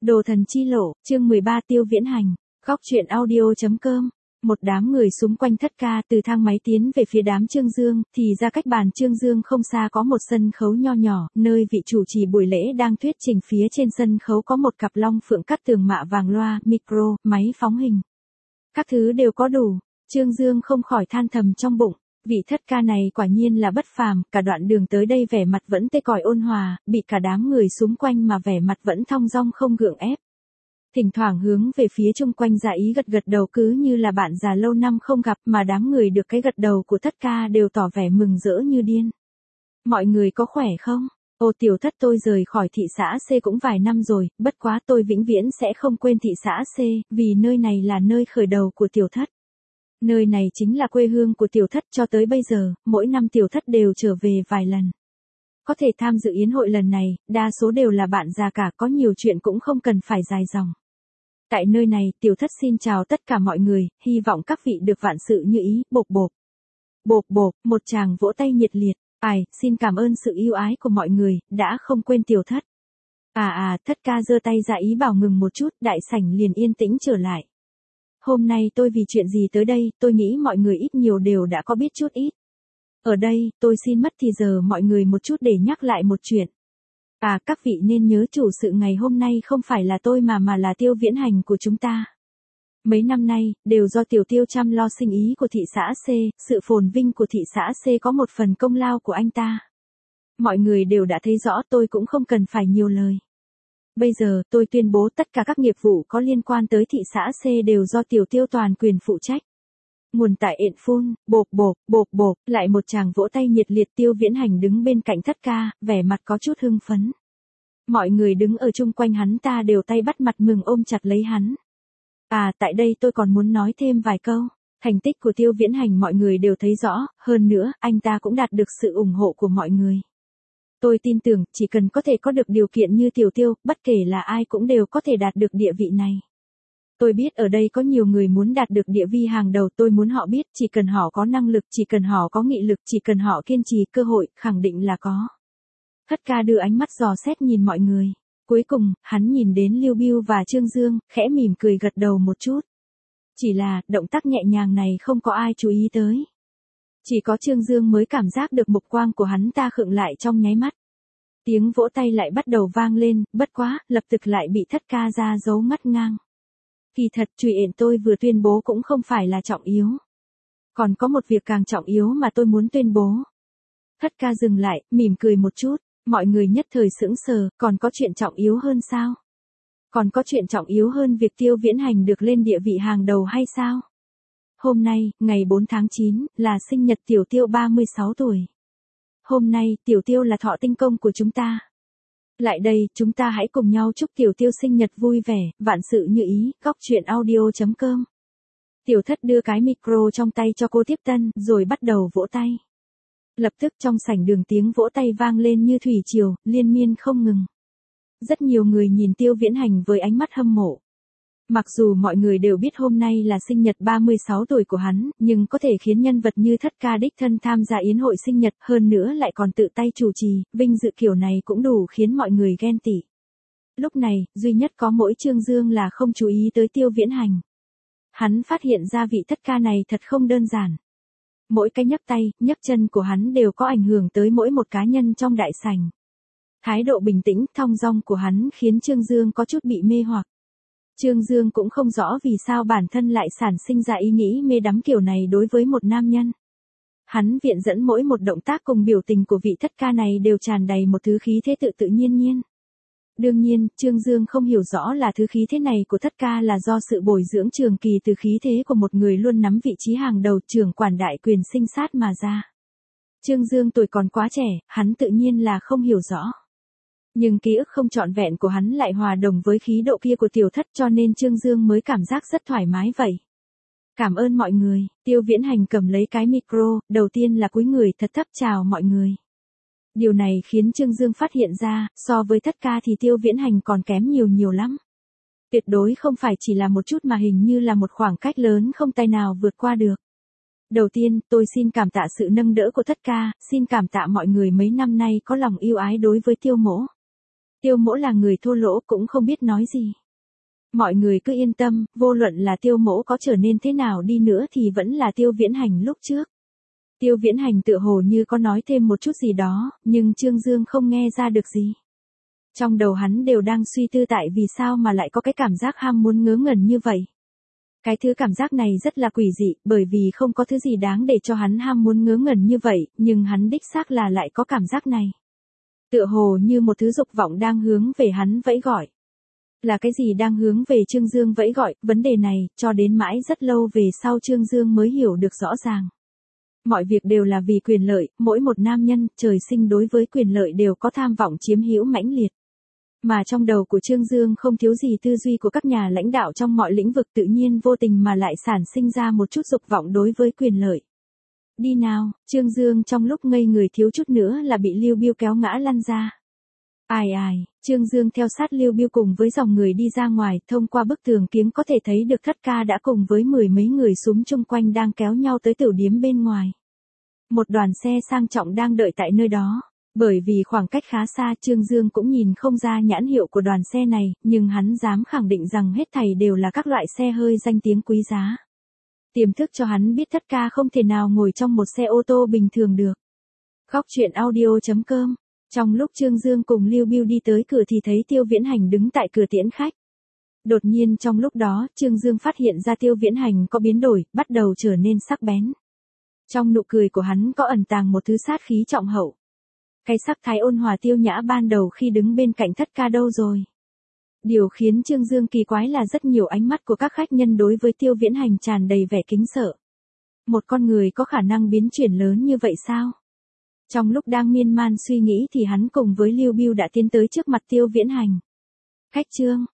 Đồ thần chi lộ, chương 13 Tiêu Viễn Hành, góc truyện audio.com. Một đám người xung quanh Thất Ca từ thang máy tiến về phía đám Trương Dương, thì ra cách bàn Trương Dương không xa có một sân khấu nho nhỏ, nơi vị chủ trì buổi lễ đang thuyết trình. Phía trên sân khấu có một cặp long phượng cắt tường mạ vàng, loa, micro, máy phóng hình. Các thứ đều có đủ, Trương Dương không khỏi than thầm trong bụng. Vị Thất Ca này quả nhiên là bất phàm, cả đoạn đường tới đây vẻ mặt vẫn tê còi ôn hòa, bị cả đám người xung quanh mà vẻ mặt vẫn thong dong không gượng ép. Thỉnh thoảng hướng về phía chung quanh giả ý gật đầu cứ như là bạn già lâu năm không gặp, mà đám người được cái gật đầu của Thất Ca đều tỏ vẻ mừng rỡ như điên. Mọi người có khỏe không? Ô Tiểu Thất, tôi rời khỏi thị xã C cũng vài năm rồi, bất quá tôi vĩnh viễn sẽ không quên thị xã C, vì nơi này là nơi khởi đầu của Tiểu Thất. Nơi này chính là quê hương của Tiểu Thất, cho tới bây giờ, mỗi năm Tiểu Thất đều trở về vài lần. Có thể tham dự yến hội lần này, đa số đều là bạn già cả, có nhiều chuyện cũng không cần phải dài dòng. Tại nơi này, Tiểu Thất xin chào tất cả mọi người, hy vọng các vị được vạn sự như ý. Bộp bộp. Bộp bộp, một tràng vỗ tay nhiệt liệt. Xin cảm ơn sự yêu ái của mọi người, đã không quên Tiểu Thất. Thất Ca giơ tay ra ý bảo ngừng một chút, đại sảnh liền yên tĩnh trở lại. Hôm nay tôi vì chuyện gì tới đây, tôi nghĩ mọi người ít nhiều đều đã có biết chút ít. Ở đây, tôi xin mất thì giờ mọi người một chút để nhắc lại một chuyện. Các vị nên nhớ chủ sự ngày hôm nay không phải là tôi mà là Tiêu Viễn Hành của chúng ta. Mấy năm nay, đều do Tiểu Tiêu chăm lo sinh ý của thị xã C, sự phồn vinh của thị xã C có một phần công lao của anh ta. Mọi người đều đã thấy rõ, tôi cũng không cần phải nhiều lời. Bây giờ, tôi tuyên bố tất cả các nghiệp vụ có liên quan tới thị xã C đều do Tiểu Tiêu toàn quyền phụ trách. Nguồn tại ện phun, bộp bộp, lại một tràng vỗ tay nhiệt liệt. Tiêu Viễn Hành đứng bên cạnh Thất Ca, vẻ mặt có chút hưng phấn. Mọi người đứng ở chung quanh hắn ta đều tay bắt mặt mừng ôm chặt lấy hắn. Tại đây tôi còn muốn nói thêm vài câu. Thành tích của Tiêu Viễn Hành mọi người đều thấy rõ, hơn nữa, anh ta cũng đạt được sự ủng hộ của mọi người. Tôi tin tưởng, chỉ cần có thể có được điều kiện như Tiểu Tiêu, bất kể là ai cũng đều có thể đạt được địa vị này. Tôi biết ở đây có nhiều người muốn đạt được địa vị hàng đầu, tôi muốn họ biết chỉ cần họ có năng lực, chỉ cần họ có nghị lực, chỉ cần họ kiên trì, cơ hội, khẳng định là có. Thất Ca đưa ánh mắt dò xét nhìn mọi người. Cuối cùng, hắn nhìn đến Lưu Bưu và Trương Dương, khẽ mỉm cười gật đầu một chút. Chỉ là, động tác nhẹ nhàng này không có ai chú ý tới. Chỉ có Trương Dương mới cảm giác được mục quang của hắn ta khựng lại trong nháy mắt. Tiếng vỗ tay lại bắt đầu vang lên, bất quá, lập tức lại bị Thất Ca ra dấu ngắt ngang. Kỳ thật, chuyện tôi vừa tuyên bố cũng không phải là trọng yếu. Còn có một việc càng trọng yếu mà tôi muốn tuyên bố. Thất Ca dừng lại, mỉm cười một chút, mọi người nhất thời sững sờ, còn có chuyện trọng yếu hơn sao? Còn có chuyện trọng yếu hơn việc Tiêu Viễn Hành được lên địa vị hàng đầu hay sao? Hôm nay, ngày 4 tháng 9, là sinh nhật Tiểu Tiêu 36 tuổi. Hôm nay, Tiểu Tiêu là thọ tinh công của chúng ta. Lại đây, chúng ta hãy cùng nhau chúc Tiểu Tiêu sinh nhật vui vẻ, vạn sự như ý. Góc truyện audio.com. Tiểu Thất đưa cái micro trong tay cho cô tiếp tân, rồi bắt đầu vỗ tay. Lập tức trong sảnh đường tiếng vỗ tay vang lên như thủy triều, liên miên không ngừng. Rất nhiều người nhìn Tiêu Viễn Hành với ánh mắt hâm mộ. Mặc dù mọi người đều biết hôm nay là sinh nhật 36 tuổi của hắn, nhưng có thể khiến nhân vật như Thất Ca đích thân tham gia yến hội sinh nhật, hơn nữa lại còn tự tay chủ trì, vinh dự kiểu này cũng đủ khiến mọi người ghen tị. Lúc này, duy nhất có mỗi Trương Dương là không chú ý tới Tiêu Viễn Hành. Hắn phát hiện ra vị Thất Ca này thật không đơn giản. Mỗi cái nhấc tay, nhấc chân của hắn đều có ảnh hưởng tới mỗi một cá nhân trong đại sảnh. Thái độ bình tĩnh, thong dong của hắn khiến Trương Dương có chút bị mê hoặc. Trương Dương cũng không rõ vì sao bản thân lại sản sinh ra ý nghĩ mê đắm kiểu này đối với một nam nhân. Hắn viện dẫn mỗi một động tác cùng biểu tình của vị Thất Ca này đều tràn đầy một thứ khí thế tự nhiên. Đương nhiên, Trương Dương không hiểu rõ là thứ khí thế này của Thất Ca là do sự bồi dưỡng trường kỳ từ khí thế của một người luôn nắm vị trí hàng đầu, trưởng quản đại quyền sinh sát mà ra. Trương Dương tuổi còn quá trẻ, hắn tự nhiên là không hiểu rõ. Nhưng ký ức không trọn vẹn của hắn lại hòa đồng với khí độ kia của Tiểu Thất, cho nên Trương Dương mới cảm giác rất thoải mái vậy. Cảm ơn mọi người. Tiêu Viễn Hành cầm lấy cái micro, đầu tiên là cúi người thật thấp chào mọi người. Điều này khiến Trương Dương phát hiện ra, so với Thất Ca thì Tiêu Viễn Hành còn kém nhiều lắm. Tuyệt đối không phải chỉ là một chút mà hình như là một khoảng cách lớn không tay nào vượt qua được. Đầu tiên, tôi xin cảm tạ sự nâng đỡ của Thất Ca, xin cảm tạ mọi người mấy năm nay có lòng yêu ái đối với Tiêu mỗ. Tiêu Mỗ là người thô lỗ cũng không biết nói gì. Mọi người cứ yên tâm, vô luận là Tiêu Mỗ có trở nên thế nào đi nữa thì vẫn là Tiêu Viễn Hành lúc trước. Tiêu Viễn Hành tựa hồ như có nói thêm một chút gì đó, nhưng Trương Dương không nghe ra được gì. Trong đầu hắn đều đang suy tư tại vì sao mà lại có cái cảm giác ham muốn ngớ ngẩn như vậy. Cái thứ cảm giác này rất là quỷ dị, bởi vì không có thứ gì đáng để cho hắn ham muốn ngớ ngẩn như vậy, nhưng hắn đích xác là lại có cảm giác này. Tựa hồ như một thứ dục vọng đang hướng về hắn vẫy gọi. Là cái gì đang hướng về Trương Dương vẫy gọi, vấn đề này, cho đến mãi rất lâu về sau Trương Dương mới hiểu được rõ ràng. Mọi việc đều là vì quyền lợi, mỗi một nam nhân, trời sinh đối với quyền lợi đều có tham vọng chiếm hữu mãnh liệt. Mà trong đầu của Trương Dương không thiếu gì tư duy của các nhà lãnh đạo trong mọi lĩnh vực, tự nhiên vô tình mà lại sản sinh ra một chút dục vọng đối với quyền lợi. Đi nào, Trương Dương trong lúc ngây người thiếu chút nữa là bị Lưu Biêu kéo ngã lăn ra. Ai ai, Trương Dương theo sát Lưu Biêu cùng với dòng người đi ra ngoài, thông qua bức tường kiếng có thể thấy được Thất Ca đã cùng với mười mấy người súm chung quanh đang kéo nhau tới tiểu điếm bên ngoài. Một đoàn xe sang trọng đang đợi tại nơi đó. Bởi vì khoảng cách khá xa, Trương Dương cũng nhìn không ra nhãn hiệu của đoàn xe này, nhưng hắn dám khẳng định rằng hết thảy đều là các loại xe hơi danh tiếng quý giá. Tiềm thức cho hắn biết Thất Ca không thể nào ngồi trong một xe ô tô bình thường được. Góc truyện audio.com. Trong lúc Trương Dương cùng Lưu Biêu đi tới cửa thì thấy Tiêu Viễn Hành đứng tại cửa tiễn khách. Đột nhiên trong lúc đó, Trương Dương phát hiện ra Tiêu Viễn Hành có biến đổi, bắt đầu trở nên sắc bén. Trong nụ cười của hắn có ẩn tàng một thứ sát khí trọng hậu. Cái sắc thái ôn hòa tiêu nhã ban đầu khi đứng bên cạnh Thất Ca đâu rồi? Điều khiến Trương Dương kỳ quái là rất nhiều ánh mắt của các khách nhân đối với Tiêu Viễn Hành tràn đầy vẻ kính sợ. Một con người có khả năng biến chuyển lớn như vậy sao? Trong lúc đang miên man suy nghĩ thì hắn cùng với Lưu Biêu đã tiến tới trước mặt Tiêu Viễn Hành. Khách Trương,